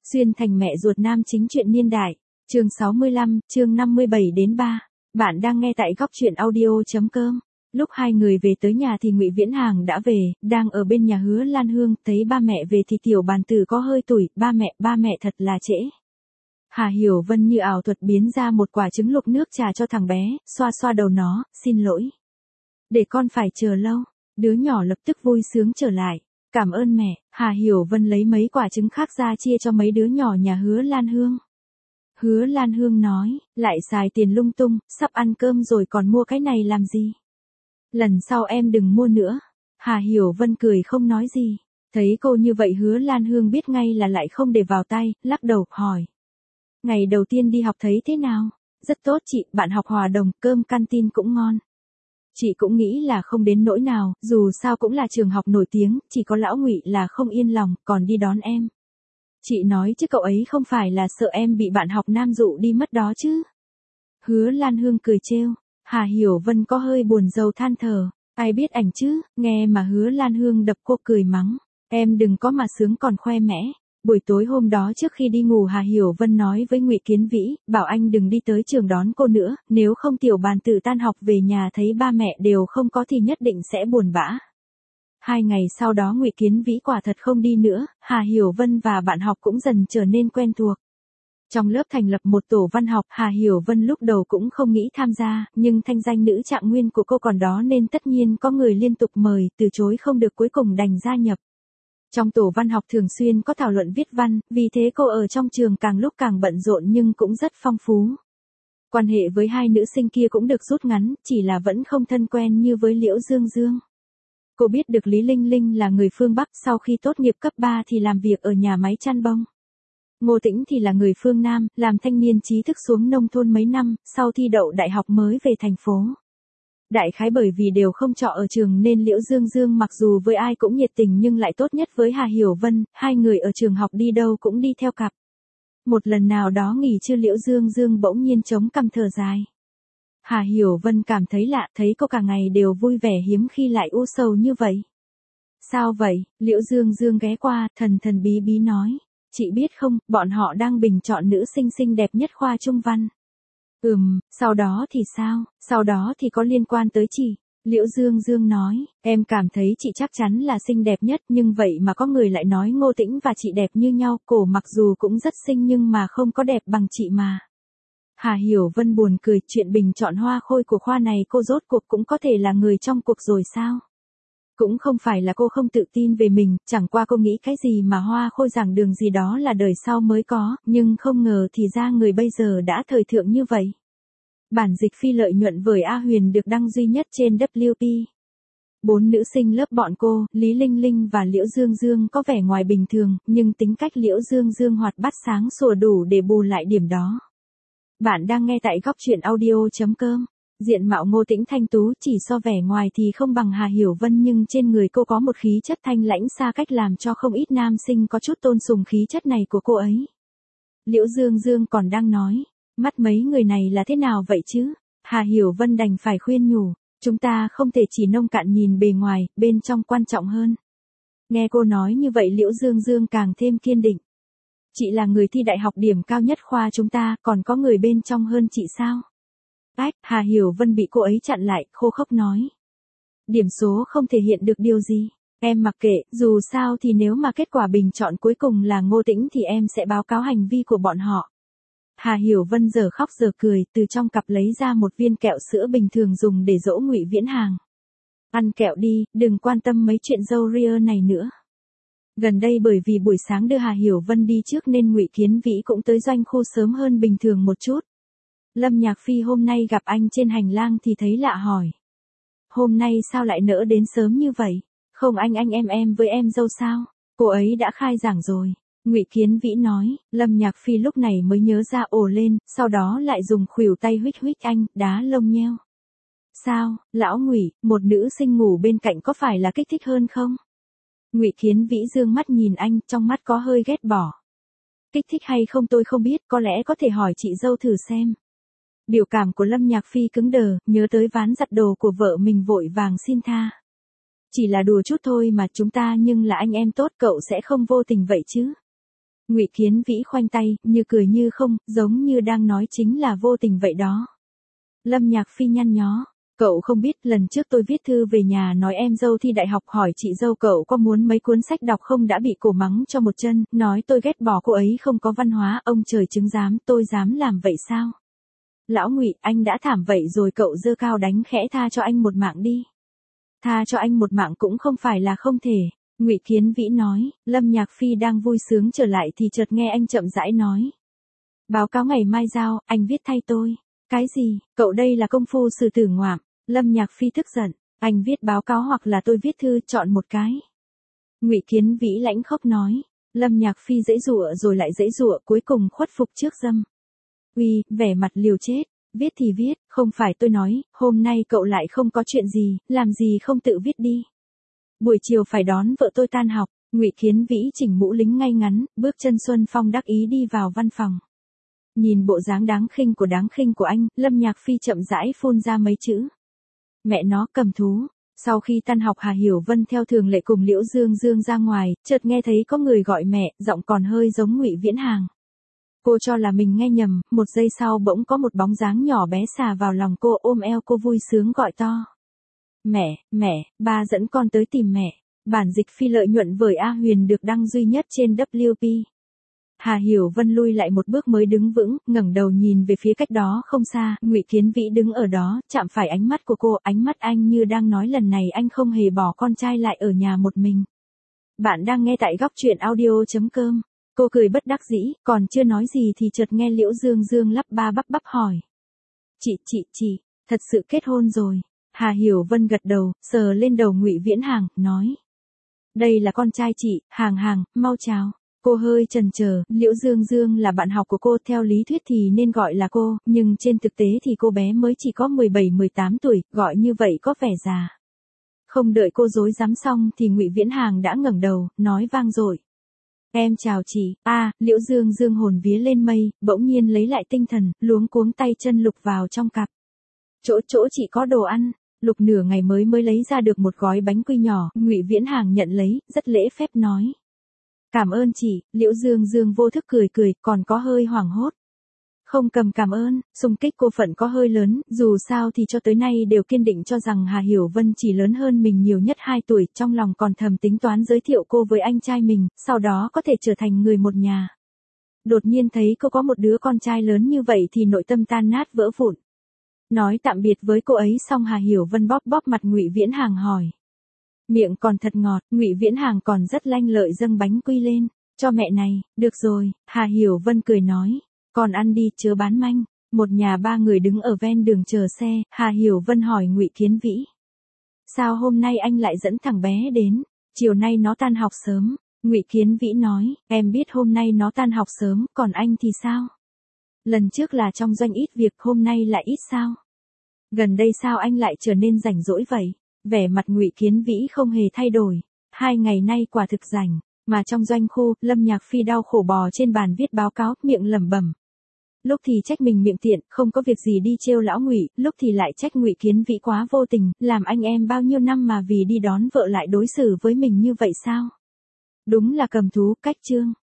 Xuyên thành mẹ ruột nam chính truyện niên đại, chương 65, chương 57-3. Bạn đang nghe tại góc truyện audio.com. Lúc hai người về tới nhà thì Ngụy Viễn Hàng đã về, đang ở bên nhà Hứa Lan Hương, thấy ba mẹ về thì tiểu bàn tử có hơi tủi, ba mẹ thật là trễ. Hà Hiểu Vân như ảo thuật biến ra một quả trứng luộc nước trà cho thằng bé, xoa xoa đầu nó, xin lỗi. Để con phải chờ lâu, đứa nhỏ lập tức vui sướng trở lại. Cảm ơn mẹ. Hà Hiểu Vân lấy mấy quả trứng khác ra chia cho mấy đứa nhỏ nhà Hứa Lan Hương. Hứa Lan Hương nói, lại xài tiền lung tung, sắp ăn cơm rồi còn mua cái này làm gì? Lần sau em đừng mua nữa. Hà Hiểu Vân cười không nói gì. Thấy cô như vậy Hứa Lan Hương biết ngay là lại không để vào tay, lắc đầu, hỏi. Ngày đầu tiên đi học thấy thế nào? Rất tốt chị, bạn học hòa đồng, cơm canteen cũng ngon. Chị cũng nghĩ là không đến nỗi nào, dù sao cũng là trường học nổi tiếng, chỉ có lão Ngụy là không yên lòng, còn đi đón em. Chị nói chứ cậu ấy không phải là sợ em bị bạn học nam dụ đi mất đó chứ. Hứa Lan Hương cười trêu, Hà Hiểu Vân có hơi buồn rầu than thở, ai biết ảnh chứ, nghe mà Hứa Lan Hương đập cô cười mắng, em đừng có mà sướng còn khoe mẽ. Buổi tối hôm đó trước khi đi ngủ Hà Hiểu Vân nói với Ngụy Kiến Vĩ, bảo anh đừng đi tới trường đón cô nữa, nếu không tiểu bàn tử tan học về nhà thấy ba mẹ đều không có thì nhất định sẽ buồn bã. 2 ngày sau đó Ngụy Kiến Vĩ quả thật không đi nữa, Hà Hiểu Vân và bạn học cũng dần trở nên quen thuộc. Trong lớp thành lập một tổ văn học, Hà Hiểu Vân lúc đầu cũng không nghĩ tham gia, nhưng thanh danh nữ trạng nguyên của cô còn đó nên tất nhiên có người liên tục mời, từ chối không được cuối cùng đành gia nhập. Trong tổ văn học thường xuyên có thảo luận viết văn, vì thế cô ở trong trường càng lúc càng bận rộn nhưng cũng rất phong phú. Quan hệ với hai nữ sinh kia cũng được rút ngắn, chỉ là vẫn không thân quen như với Liễu Dương Dương. Cô biết được Lý Linh Linh là người phương Bắc, sau khi tốt nghiệp cấp 3 thì làm việc ở nhà máy chăn bông. Ngô Tĩnh thì là người phương Nam, làm thanh niên trí thức xuống nông thôn mấy năm, sau thi đậu đại học mới về thành phố. Đại khái bởi vì đều không trọ ở trường nên Liễu Dương Dương mặc dù với ai cũng nhiệt tình nhưng lại tốt nhất với Hà Hiểu Vân, hai người ở trường học đi đâu cũng đi theo cặp. Một lần nào đó nghỉ trưa Liễu Dương Dương bỗng nhiên chống cằm thở dài. Hà Hiểu Vân cảm thấy lạ, thấy cô cả ngày đều vui vẻ hiếm khi lại u sầu như vậy. Sao vậy? Liễu Dương Dương ghé qua, thần thần bí bí nói. Chị biết không, bọn họ đang bình chọn nữ sinh xinh đẹp nhất khoa Trung Văn. Sau đó thì sao? Sau đó thì có liên quan tới chị. Liễu Dương Dương nói, em cảm thấy chị chắc chắn là xinh đẹp nhất nhưng vậy mà có người lại nói Ngô Tĩnh và chị đẹp như nhau, cổ mặc dù cũng rất xinh nhưng mà không có đẹp bằng chị mà. Hà Hiểu Vân buồn cười, chuyện bình chọn hoa khôi của khoa này cô rốt cuộc cũng có thể là người trong cuộc rồi sao? Cũng không phải là cô không tự tin về mình, chẳng qua cô nghĩ cái gì mà hoa khôi giảng đường gì đó là đời sau mới có, nhưng không ngờ thì ra người bây giờ đã thời thượng như vậy. Bản dịch phi lợi nhuận với A Huyền được đăng duy nhất trên WP. 4 nữ sinh lớp bọn cô, Lý Linh Linh và Liễu Dương Dương có vẻ ngoài bình thường, nhưng tính cách Liễu Dương Dương hoạt bát sáng sủa đủ để bù lại điểm đó. Bạn đang nghe tại góc truyện audio.com. Diện mạo Ngô Tĩnh thanh tú, chỉ so vẻ ngoài thì không bằng Hà Hiểu Vân nhưng trên người cô có một khí chất thanh lãnh xa cách làm cho không ít nam sinh có chút tôn sùng khí chất này của cô ấy. Liễu Dương Dương còn đang nói, mắt mấy người này là thế nào vậy chứ? Hà Hiểu Vân đành phải khuyên nhủ, chúng ta không thể chỉ nông cạn nhìn bề ngoài, bên trong quan trọng hơn. Nghe cô nói như vậy Liễu Dương Dương càng thêm kiên định. Chị là người thi đại học điểm cao nhất khoa chúng ta, còn có người bên trong hơn chị sao? Hà Hiểu Vân bị cô ấy chặn lại, khô khốc nói. Điểm số không thể hiện được điều gì. Em mặc kệ, dù sao thì nếu mà kết quả bình chọn cuối cùng là Ngô Tĩnh thì em sẽ báo cáo hành vi của bọn họ. Hà Hiểu Vân giờ khóc giờ cười, từ trong cặp lấy ra một viên kẹo sữa bình thường dùng để dỗ Ngụy Viễn Hàng. Ăn kẹo đi, đừng quan tâm mấy chuyện râu ria này nữa. Gần đây bởi vì buổi sáng đưa Hà Hiểu Vân đi trước nên Ngụy Kiến Vĩ cũng tới doanh khu sớm hơn bình thường một chút. Lâm Nhạc Phi hôm nay gặp anh trên hành lang thì thấy lạ hỏi. Hôm nay sao lại nỡ đến sớm như vậy? Không anh em với em dâu sao? Cô ấy đã khai giảng rồi. Ngụy Kiến Vĩ nói, Lâm Nhạc Phi lúc này mới nhớ ra ồ lên, sau đó lại dùng khuỷu tay huých huých anh, đá lông nheo. Sao, lão Ngụy, một nữ sinh ngủ bên cạnh có phải là kích thích hơn không? Ngụy Kiến Vĩ dương mắt nhìn anh, trong mắt có hơi ghét bỏ. Kích thích hay không tôi không biết, có lẽ có thể hỏi chị dâu thử xem. Biểu cảm của Lâm Nhạc Phi cứng đờ, nhớ tới ván giặt đồ của vợ mình vội vàng xin tha. Chỉ là đùa chút thôi mà chúng ta nhưng là anh em tốt cậu sẽ không vô tình vậy chứ. Ngụy Kiến Vĩ khoanh tay, như cười như không, giống như đang nói chính là vô tình vậy đó. Lâm Nhạc Phi nhăn nhó. Cậu không biết, lần trước tôi viết thư về nhà nói em dâu thi đại học, hỏi chị dâu cậu có muốn mấy cuốn sách đọc không, đã bị cổ mắng cho một chân, nói tôi ghét bỏ cô ấy không có văn hóa, ông trời chứng giám, tôi dám làm vậy sao? Lão Ngụy, anh đã thảm vậy rồi, cậu giơ cao đánh khẽ, tha cho anh một mạng đi. Tha cho anh một mạng cũng không phải là không thể. Ngụy Kiến Vĩ nói. Lâm Nhạc Phi đang vui sướng trở lại thì chợt nghe anh chậm rãi nói. Báo cáo ngày mai giao, anh viết thay tôi. Cái gì, cậu đây là công phu sư tử ngoạm. Lâm Nhạc Phi tức giận. Anh viết báo cáo hoặc là tôi viết thư, chọn một cái. Ngụy Kiến Vĩ lãnh khốc nói. Lâm Nhạc Phi giãy giụa rồi lại giãy giụa, cuối cùng khuất phục trước dâm. Uy, vẻ mặt liều chết. Viết thì viết, không phải tôi nói, hôm nay cậu lại không có chuyện gì, làm gì không tự viết đi. Buổi chiều phải đón vợ tôi tan học. Ngụy Kiến Vĩ chỉnh mũ lính ngay ngắn, bước chân Xuân Phong đắc ý đi vào văn phòng. Nhìn bộ dáng đáng khinh của anh, Lâm Nhạc Phi chậm rãi phun ra mấy chữ. Mẹ nó cầm thú. Sau khi tan học, Hà Hiểu Vân theo thường lệ cùng Liễu Dương Dương ra ngoài, chợt nghe thấy có người gọi mẹ, giọng còn hơi giống Ngụy Viễn Hàng. Cô cho là mình nghe nhầm, một giây sau bỗng có một bóng dáng nhỏ bé xà vào lòng cô, ôm eo cô vui sướng gọi to. Mẹ, ba dẫn con tới tìm mẹ. Bản dịch phi lợi nhuận với A Huyền được đăng duy nhất trên WP. Hà Hiểu Vân lui lại một bước mới đứng vững, ngẩng đầu nhìn về phía cách đó không xa, Ngụy Kiến Vĩ đứng ở đó, chạm phải ánh mắt của cô, ánh mắt anh như đang nói lần này anh không hề bỏ con trai lại ở nhà một mình. Bạn đang nghe tại góc truyện audio.com. Cô cười bất đắc dĩ, còn chưa nói gì thì chợt nghe Liễu Dương Dương lắp ba bắp bắp hỏi. Chị, thật sự kết hôn rồi. Hà Hiểu Vân gật đầu, sờ lên đầu Ngụy Viễn Hàng, nói. Đây là con trai chị, Hàng, mau chào. Cô hơi chần chờ, Liễu Dương Dương là bạn học của cô, theo lý thuyết thì nên gọi là cô, nhưng trên thực tế thì cô bé mới chỉ có 17-18 tuổi, gọi như vậy có vẻ già. Không đợi cô dối dám xong thì Ngụy Viễn Hàng đã ngẩng đầu, nói vang dội. Em chào chị. Liễu Dương Dương hồn vía lên mây, bỗng nhiên lấy lại tinh thần, luống cuống tay chân lục vào trong cặp. Chỗ chị có đồ ăn. Lục nửa ngày mới lấy ra được một gói bánh quy nhỏ, Ngụy Viễn Hàng nhận lấy, rất lễ phép nói. Cảm ơn chị. Liễu Dương Dương vô thức cười, còn có hơi hoảng hốt. Không cầm cảm ơn, xung kích cô phận có hơi lớn, dù sao thì cho tới nay đều kiên định cho rằng Hà Hiểu Vân chỉ lớn hơn mình nhiều nhất 2 tuổi, trong lòng còn thầm tính toán giới thiệu cô với anh trai mình, sau đó có thể trở thành người một nhà. Đột nhiên thấy cô có một đứa con trai lớn như vậy thì nội tâm tan nát vỡ vụn. Nói tạm biệt với cô ấy xong, Hà Hiểu Vân bóp mặt Ngụy Viễn Hàng hỏi. Miệng còn thật ngọt, Ngụy Viễn Hàng còn rất lanh lợi dâng bánh quy lên. Cho mẹ này. Được rồi, Hà Hiểu Vân cười nói. Còn ăn đi, chớ bán manh. Một nhà 3 người đứng ở ven đường chờ xe, Hà Hiểu Vân hỏi Ngụy Kiến Vĩ. Sao hôm nay anh lại dẫn thằng bé đến? Chiều nay nó tan học sớm. Ngụy Kiến Vĩ nói, em biết hôm nay nó tan học sớm, còn anh thì sao? Lần trước là trong doanh ít việc, hôm nay lại ít sao? Gần đây sao anh lại trở nên rảnh rỗi vậy? Vẻ mặt Ngụy Kiến Vĩ không hề thay đổi. 2 ngày nay quả thực rảnh, mà trong doanh khu, Lâm Nhạc Phi đau khổ bò trên bàn viết báo cáo, miệng lẩm bẩm. Lúc thì trách mình miệng tiện, không có việc gì đi trêu lão Ngụy, lúc thì lại trách Ngụy Kiến Vĩ quá vô tình, làm anh em bao nhiêu năm mà vì đi đón vợ lại đối xử với mình như vậy sao? Đúng là cầm thú, cách chương.